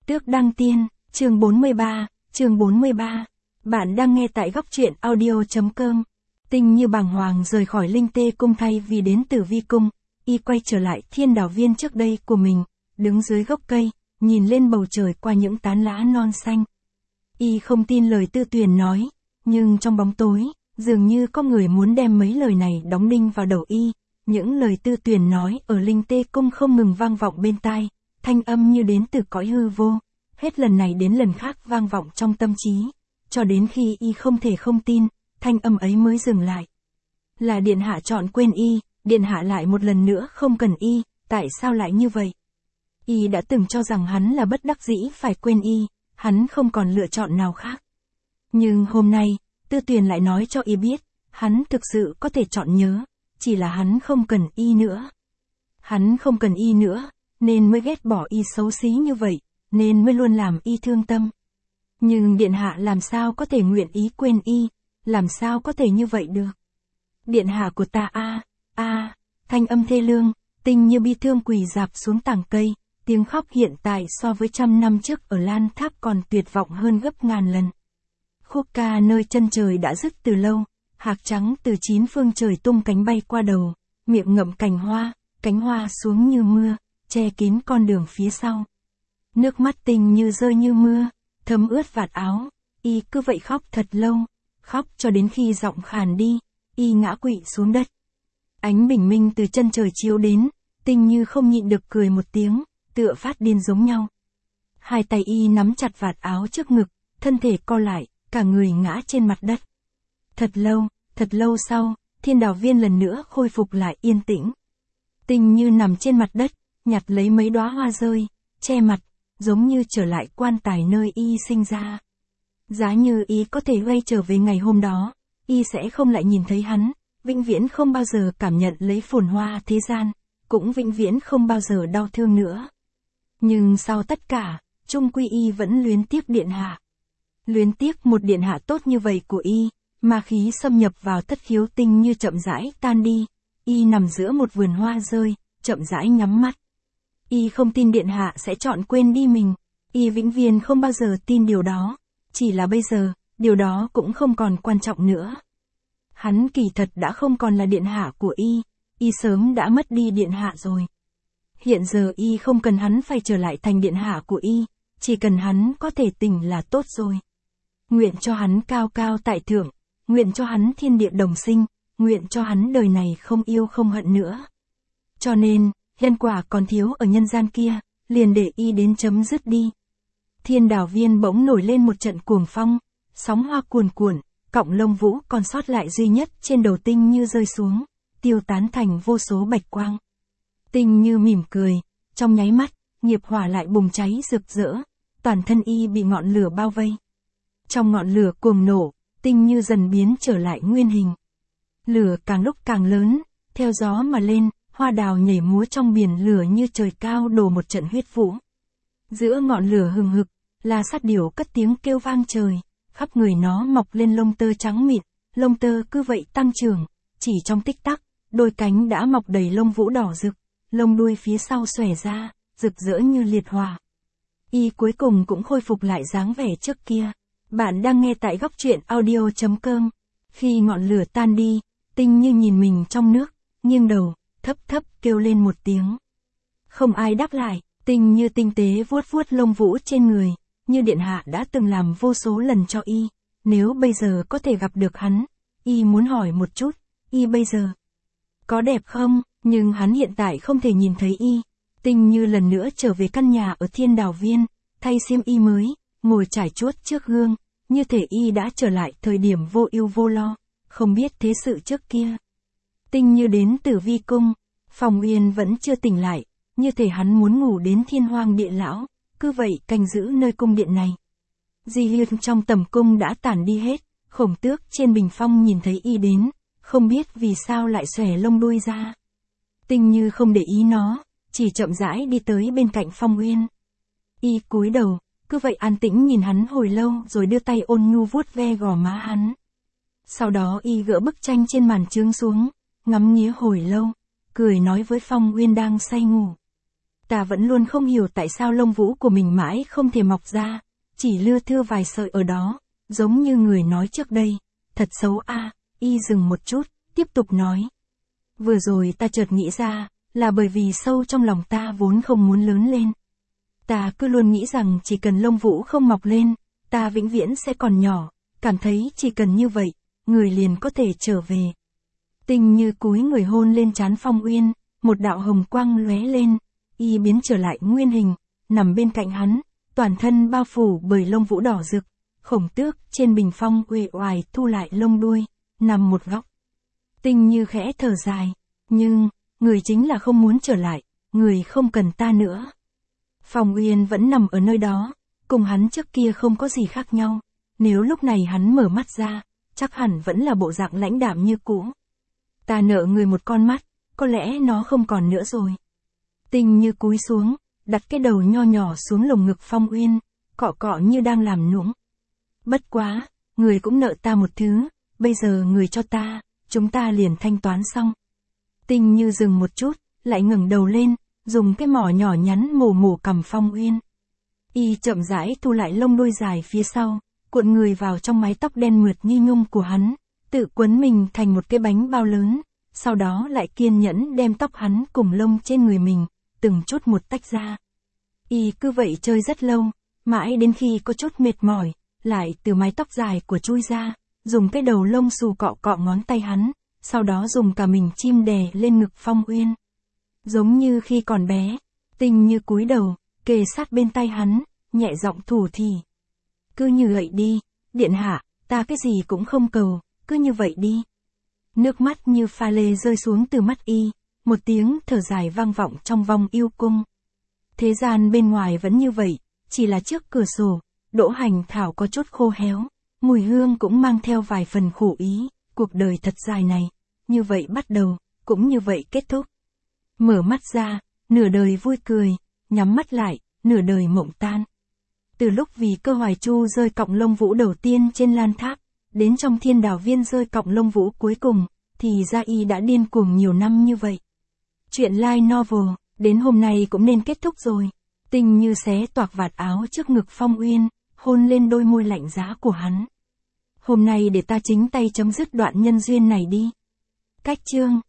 Tước Đăng Tiên, chương 43. Bạn đang nghe tại góc truyện audio.com. Tinh Như bàng hoàng rời khỏi Linh Tê Cung thay vì đến Tử Vi Cung, y quay trở lại Thiên Đảo Viên trước đây của mình, đứng dưới gốc cây, nhìn lên bầu trời qua những tán lá non xanh. Y không tin lời Tư Tuyền nói, nhưng trong bóng tối, dường như có người muốn đem mấy lời này đóng đinh vào đầu y. Những lời Tư Tuyền nói ở Linh Tê Cung không ngừng vang vọng bên tai, thanh âm như đến từ cõi hư vô, hết lần này đến lần khác vang vọng trong tâm trí, cho đến khi y không thể không tin, thanh âm ấy mới dừng lại. Là Điện Hạ chọn quên y, Điện Hạ lại một lần nữa không cần y, tại sao lại như vậy? Y đã từng cho rằng hắn là bất đắc dĩ phải quên y, hắn không còn lựa chọn nào khác. Nhưng hôm nay, Tư Tuyền lại nói cho y biết, hắn thực sự có thể chọn nhớ, chỉ là hắn không cần y nữa. Hắn không cần y nữa, nên mới ghét bỏ y xấu xí như vậy, nên mới luôn làm y thương tâm. Nhưng Điện Hạ làm sao có thể nguyện ý quên y, làm sao có thể như vậy được? Điện Hạ của ta thanh âm thê lương, Tinh Như bi thương quỳ rạp xuống tảng cây, tiếng khóc hiện tại so với 100 năm trước ở Lan Tháp còn tuyệt vọng hơn gấp ngàn lần. Khúc ca nơi chân trời đã dứt từ lâu, hạc trắng từ 9 phương trời tung cánh bay qua đầu, miệng ngậm cánh hoa xuống như mưa, che kín con đường phía sau. Nước mắt Tình Như rơi như mưa, thấm ướt vạt áo, y cứ vậy khóc thật lâu, khóc cho đến khi giọng khàn đi, y ngã quỵ xuống đất. Ánh bình minh từ chân trời chiếu đến, Tình Như không nhịn được cười một tiếng, tựa phát điên giống nhau. Hai tay y nắm chặt vạt áo trước ngực, thân thể co lại, cả người ngã trên mặt đất. Thật lâu sau, Thiên Đảo Viên lần nữa khôi phục lại yên tĩnh. Tình Như nằm trên mặt đất, nhặt lấy mấy đóa hoa rơi, che mặt, giống như trở lại quan tài nơi y sinh ra. Giá như y có thể quay trở về ngày hôm đó, y sẽ không lại nhìn thấy hắn, vĩnh viễn không bao giờ cảm nhận lấy phồn hoa thế gian, cũng vĩnh viễn không bao giờ đau thương nữa. Nhưng sau tất cả, chung quy y vẫn luyến tiếc Điện Hạ. Luyến tiếc một Điện Hạ tốt như vậy của y, ma khí xâm nhập vào thất khiếu Tinh Như chậm rãi tan đi, y nằm giữa một vườn hoa rơi, chậm rãi nhắm mắt. Y không tin Điện Hạ sẽ chọn quên đi mình, y vĩnh viễn không bao giờ tin điều đó, chỉ là bây giờ, điều đó cũng không còn quan trọng nữa. Hắn kỳ thật đã không còn là Điện Hạ của y sớm đã mất đi Điện Hạ rồi. Hiện giờ y không cần hắn phải trở lại thành Điện Hạ của y, chỉ cần hắn có thể tỉnh là tốt rồi. Nguyện cho hắn cao cao tại thượng, nguyện cho hắn thiên địa đồng sinh, nguyện cho hắn đời này không yêu không hận nữa. Cho nên, nhân quả còn thiếu ở nhân gian kia, liền để y đến chấm dứt đi. Thiên Đảo Viên bỗng nổi lên một trận cuồng phong, sóng hoa cuồn cuộn, cọng lông vũ còn sót lại duy nhất trên đầu Tinh Như rơi xuống, tiêu tán thành vô số bạch quang. Tinh Như mỉm cười, trong nháy mắt, nghiệp hỏa lại bùng cháy rực rỡ, toàn thân y bị ngọn lửa bao vây. Trong ngọn lửa cuồng nổ, Tinh Như dần biến trở lại nguyên hình. Lửa càng lúc càng lớn, theo gió mà lên, hoa đào nhảy múa trong biển lửa như trời cao đổ một trận huyết vũ. Giữa ngọn lửa hừng hực, là sát điểu cất tiếng kêu vang trời, khắp người nó mọc lên lông tơ trắng mịn, lông tơ cứ vậy tăng trưởng, chỉ trong tích tắc, đôi cánh đã mọc đầy lông vũ đỏ rực, lông đuôi phía sau xòe ra, rực rỡ như liệt hỏa. Y cuối cùng cũng khôi phục lại dáng vẻ trước kia. Bạn đang nghe tại góc truyện audio.com. Khi ngọn lửa tan đi, Tinh Như nhìn mình trong nước, nghiêng đầu, thấp kêu lên một tiếng. Không ai đáp lại, Tinh Như tinh tế vuốt lông vũ trên người, như Điện Hạ đã từng làm vô số lần cho y. Nếu bây giờ có thể gặp được hắn, y muốn hỏi một chút, y bây giờ có đẹp không, nhưng hắn hiện tại không thể nhìn thấy y. Tinh Như lần nữa trở về căn nhà ở Thiên Đảo Viên, thay xiêm y mới, ngồi trải chuốt trước gương, như thể y đã trở lại thời điểm vô ưu vô lo, không biết thế sự trước kia. Tinh Như đến Tử Vi Cung, Phong Uyên vẫn chưa tỉnh lại, như thể hắn muốn ngủ đến thiên hoang địa lão, cứ vậy canh giữ nơi cung điện này. Di Liên trong tầm cung đã tản đi hết, Khổng Tước trên bình phong nhìn thấy y đến, không biết vì sao lại xòe lông đuôi ra. Tinh Như không để ý nó, chỉ chậm rãi đi tới bên cạnh Phong Uyên. Y cúi đầu, cứ vậy an tĩnh nhìn hắn hồi lâu rồi đưa tay ôn nhu vuốt ve gò má hắn. Sau đó y gỡ bức tranh trên màn chướng xuống, ngắm nghía hồi lâu, cười nói với Phong Uyên đang say ngủ. Ta vẫn luôn không hiểu tại sao lông vũ của mình mãi không thể mọc ra, chỉ lưa thưa vài sợi ở đó, giống như người nói trước đây. Thật xấu a. Y dừng một chút, tiếp tục nói. Vừa rồi ta chợt nghĩ ra, là bởi vì sâu trong lòng ta vốn không muốn lớn lên. Ta cứ luôn nghĩ rằng chỉ cần lông vũ không mọc lên, ta vĩnh viễn sẽ còn nhỏ, cảm thấy chỉ cần như vậy, người liền có thể trở về. Tinh Như cúi người hôn lên trán Phong Uyên, một đạo hồng quang lóe lên, y biến trở lại nguyên hình, nằm bên cạnh hắn, toàn thân bao phủ bởi lông vũ đỏ rực. Khổng Tước trên bình phong uể oải thu lại lông đuôi, nằm một góc. Tinh Như khẽ thở dài, nhưng, người chính là không muốn trở lại, người không cần ta nữa. Phong Uyên vẫn nằm ở nơi đó, cùng hắn trước kia không có gì khác nhau, nếu lúc này hắn mở mắt ra, chắc hẳn vẫn là bộ dạng lãnh đạm như cũ. Ta nợ người một con mắt, có lẽ nó không còn nữa rồi. Tinh Như cúi xuống, đặt cái đầu nho nhỏ xuống lồng ngực Phong Uyên, cọ cọ như đang làm nũng. Bất quá, người cũng nợ ta một thứ, bây giờ người cho ta, chúng ta liền thanh toán xong. Tinh Như dừng một chút, lại ngẩng đầu lên, dùng cái mỏ nhỏ nhắn mổ mổ cằm Phong Uyên. Y chậm rãi thu lại lông đuôi dài phía sau, cuộn người vào trong mái tóc đen mượt như nhung của hắn, tự quấn mình thành một cái bánh bao lớn, sau đó lại kiên nhẫn đem tóc hắn cùng lông trên người mình, từng chút một tách ra. Y cứ vậy chơi rất lâu, mãi đến khi có chút mệt mỏi, lại từ mái tóc dài của chui ra, dùng cái đầu lông xù cọ cọ ngón tay hắn, sau đó dùng cả mình chim đè lên ngực Phong Uyên. Giống như khi còn bé, Tinh Như cúi đầu, kề sát bên tay hắn, nhẹ giọng thủ thỉ. Cứ như vậy đi, điện hạ, ta cái gì cũng không cầu, cứ như vậy đi. Nước mắt như pha lê rơi xuống từ mắt y, một tiếng thở dài vang vọng trong vòng yêu cung. Thế gian bên ngoài vẫn như vậy, chỉ là trước cửa sổ, đỗ hành thảo có chút khô héo, mùi hương cũng mang theo vài phần khổ ý, cuộc đời thật dài này, như vậy bắt đầu, cũng như vậy kết thúc. Mở mắt ra, nửa đời vui cười, nhắm mắt lại, nửa đời mộng tan. Từ lúc vì Cơ Hoài Chu rơi cọng lông vũ đầu tiên trên lan tháp, đến trong Thiên Đào Viên rơi cọng lông vũ cuối cùng, thì ra y đã điên cuồng nhiều năm như vậy. Chuyện light novel, đến hôm nay cũng nên kết thúc rồi. Tinh Như xé toạc vạt áo trước ngực Phong Uyên, hôn lên đôi môi lạnh giá của hắn. Hôm nay để ta chính tay chấm dứt đoạn nhân duyên này đi. Cách chương